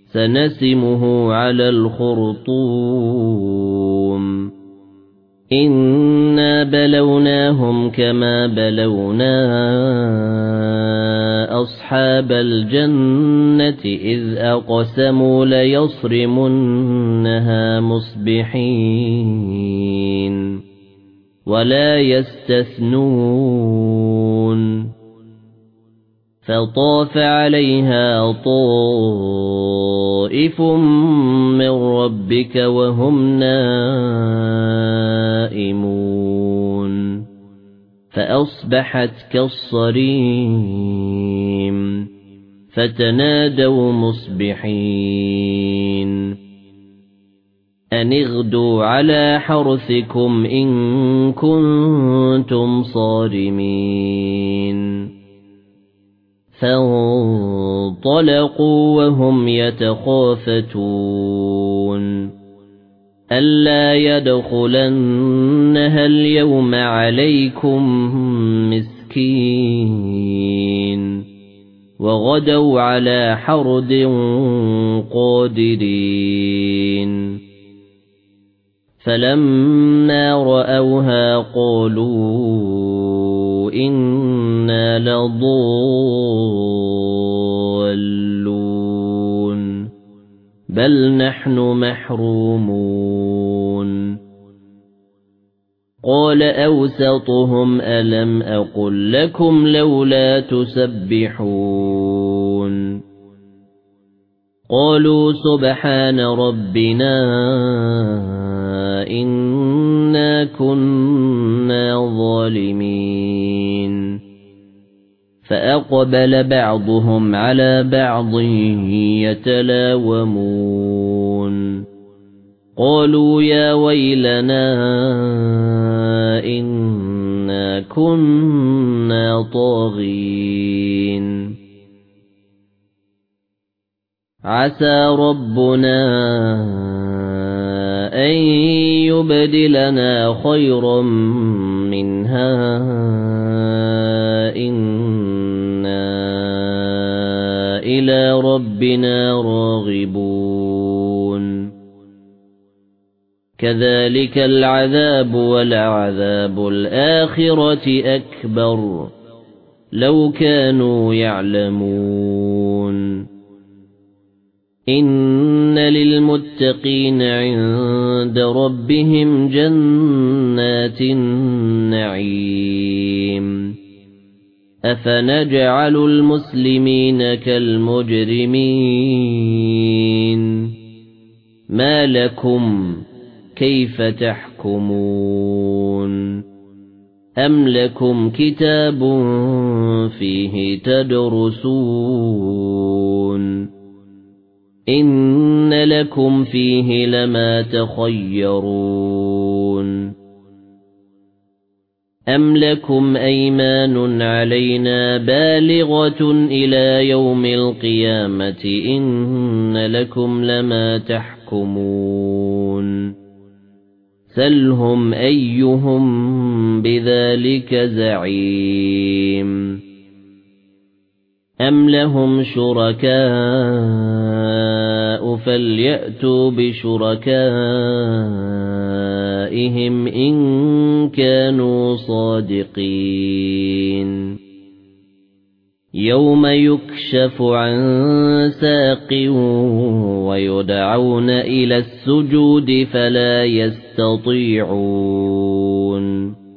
سنسمه على الخرطوم إنا بلوناهم كما بلونا أصحاب الجنة إذ أقسموا ليصرمنها مصبحين ولا يستثنون فطاف عليها طائف من ربك وهم نائمون فأصبحت كالصريم فتنادوا مصبحين أن اغدوا على حرثكم إن كنتم صارمين فانطلقوا وهم يتخافتون ألا يدخلنها اليوم عليكم مسكين وغدوا على حرد قادرين فلما رأوها قالوا إنا لضالون بل نحن محرومون قال أوسطهم ألم أقل لكم لولا تسبحون قالوا سبحان ربنا إنا كنا ظالمين فأقبل بعضهم على بعض يتلاومون قالوا يا ويلنا إنا كنا طاغين عسى ربنا أن يبدلنا خيرا منها إنا إلى ربنا راغبون كذلك العذاب ولعذاب الآخرة أكبر لو كانوا يعلمون إن للمتقين عند ربهم جنات النعيم أفنجعل المسلمين كالمجرمين ما لكم كيف تحكمون أم لكم كتاب فيه تدرسون إن لكم فيه لما تخيرون أم لكم أيمان علينا بالغة إلى يوم القيامة إن لكم لما تحكمون سلهم أيهم بذلك زعيم أم لهم شركاء فليأتوا بشركائهم إن كانوا صادقين يوم يكشف عن ساق ويدعون إلى السجود فلا يستطيعون